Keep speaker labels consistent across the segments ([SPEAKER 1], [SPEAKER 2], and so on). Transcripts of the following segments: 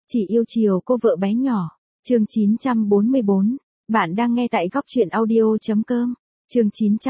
[SPEAKER 1] Chỉ yêu chiều cô vợ bé nhỏ. Chương 944. Bạn đang nghe tại góc truyện audio.com. Chương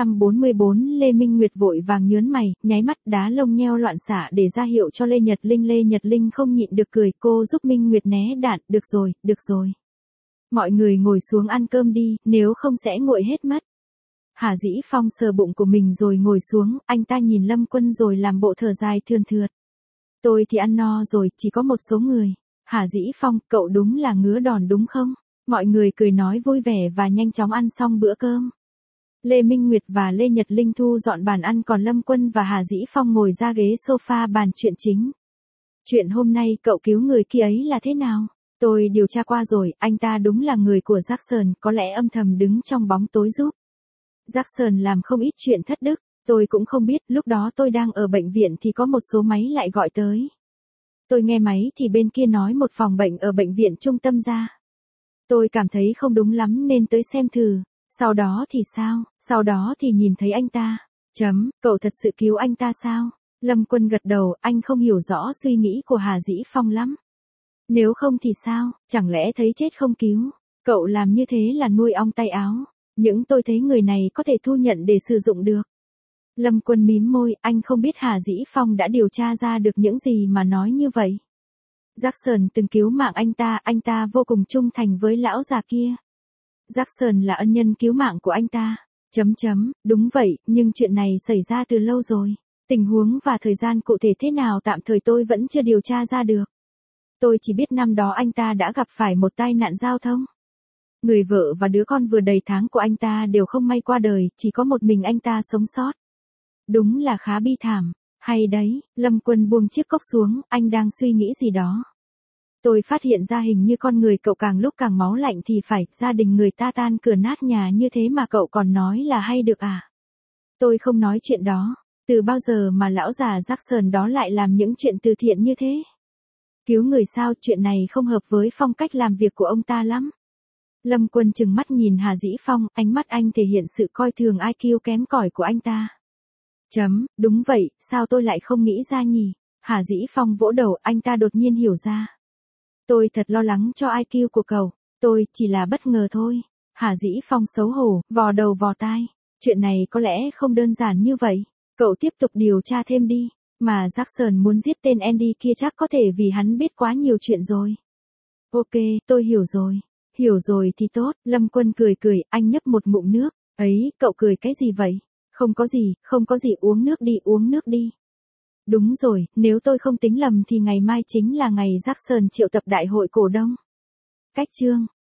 [SPEAKER 1] 944. Lê Minh Nguyệt vội vàng nhớn mày, nháy mắt, đá lông nheo loạn xạ để ra hiệu cho Lê Nhật Linh. Lê Nhật Linh không nhịn được cười, cô giúp Minh Nguyệt né đạn. Được rồi, được rồi. Mọi người ngồi xuống ăn cơm đi, nếu không sẽ nguội hết mất. Hà Dĩ Phong sờ bụng của mình rồi ngồi xuống, anh ta nhìn Lâm Quân rồi làm bộ thở dài thườn thượt. Tôi thì ăn no rồi, chỉ có một số người. Hà Dĩ Phong, cậu đúng là ngứa đòn đúng không? Mọi người cười nói vui vẻ và nhanh chóng ăn xong bữa cơm. Lê Minh Nguyệt và Lê Nhật Linh thu dọn bàn ăn, còn Lâm Quân và Hà Dĩ Phong ngồi ra ghế sofa bàn chuyện chính. Chuyện hôm nay cậu cứu người kia ấy là thế nào? Tôi điều tra qua rồi, anh ta đúng là người của Jackson, có lẽ âm thầm đứng trong bóng tối giúp. Jackson làm không ít chuyện thất đức, tôi cũng không biết, lúc đó tôi đang ở bệnh viện thì có một số máy lại gọi tới. Tôi nghe máy thì bên kia nói một phòng bệnh ở bệnh viện trung tâm ra. Tôi cảm thấy không đúng lắm nên tới xem thử. Sau đó thì sao? Sau đó thì nhìn thấy anh ta. Cậu thật sự cứu anh ta sao? Lâm Quân gật đầu, anh không hiểu rõ suy nghĩ của Hà Dĩ Phong lắm. Nếu không thì sao? Chẳng lẽ thấy chết không cứu? Cậu làm như thế là nuôi ong tay áo. Nhưng tôi thấy người này có thể thu nhận để sử dụng được. Lâm Quân mím môi, anh không biết Hà Dĩ Phong đã điều tra ra được những gì mà nói như vậy. Jackson từng cứu mạng anh ta vô cùng trung thành với lão già kia. Jackson là ân nhân cứu mạng của anh ta. Đúng vậy, nhưng chuyện này xảy ra từ lâu rồi. Tình huống và thời gian cụ thể thế nào tạm thời tôi vẫn chưa điều tra ra được. Tôi chỉ biết năm đó anh ta đã gặp phải một tai nạn giao thông. Người vợ và đứa con vừa đầy tháng của anh ta đều không may qua đời, chỉ có một mình anh ta sống sót. Đúng là khá bi thảm. Hay đấy, Lâm Quân buông chiếc cốc xuống, anh đang suy nghĩ gì đó. Tôi phát hiện ra hình như con người cậu càng lúc càng máu lạnh thì phải, gia đình người ta tan cửa nát nhà như thế mà cậu còn nói là hay được à? Tôi không nói chuyện đó, từ bao giờ mà lão già Jackson đó lại làm những chuyện từ thiện như thế? Cứu người sao, chuyện này không hợp với phong cách làm việc của ông ta lắm. Lâm Quân trừng mắt nhìn Hà Dĩ Phong, ánh mắt anh thể hiện sự coi thường IQ kém cỏi của anh ta. Đúng vậy, sao tôi lại không nghĩ ra nhỉ? Hà Dĩ Phong vỗ đầu, anh ta đột nhiên hiểu ra. Tôi thật lo lắng cho IQ của cậu, tôi chỉ là bất ngờ thôi. Hà Dĩ Phong xấu hổ, vò đầu vò tai. Chuyện này có lẽ không đơn giản như vậy. Cậu tiếp tục điều tra thêm đi. Mà Jackson muốn giết tên Andy kia chắc có thể vì hắn biết quá nhiều chuyện rồi. Ok, tôi hiểu rồi. Hiểu rồi thì tốt. Lâm Quân cười cười, anh nhấp một ngụm nước. Ấy, cậu cười cái gì vậy? Không có gì, uống nước đi. Đúng rồi, nếu tôi không tính lầm thì ngày mai chính là ngày Jackson triệu tập đại hội cổ đông. Cách chương.